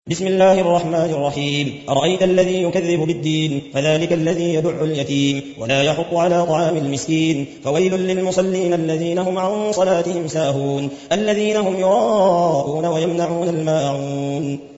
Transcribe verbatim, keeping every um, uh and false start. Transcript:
بسم الله الرحمن الرحيم. أرأيت الذي يكذب بالدين فذلك الذي يدع اليتيم ولا يحض على طعام المسكين. فويل للمصلين الذين هم عن صلاتهم ساهون الذين هم يراءون ويمنعون الماعون.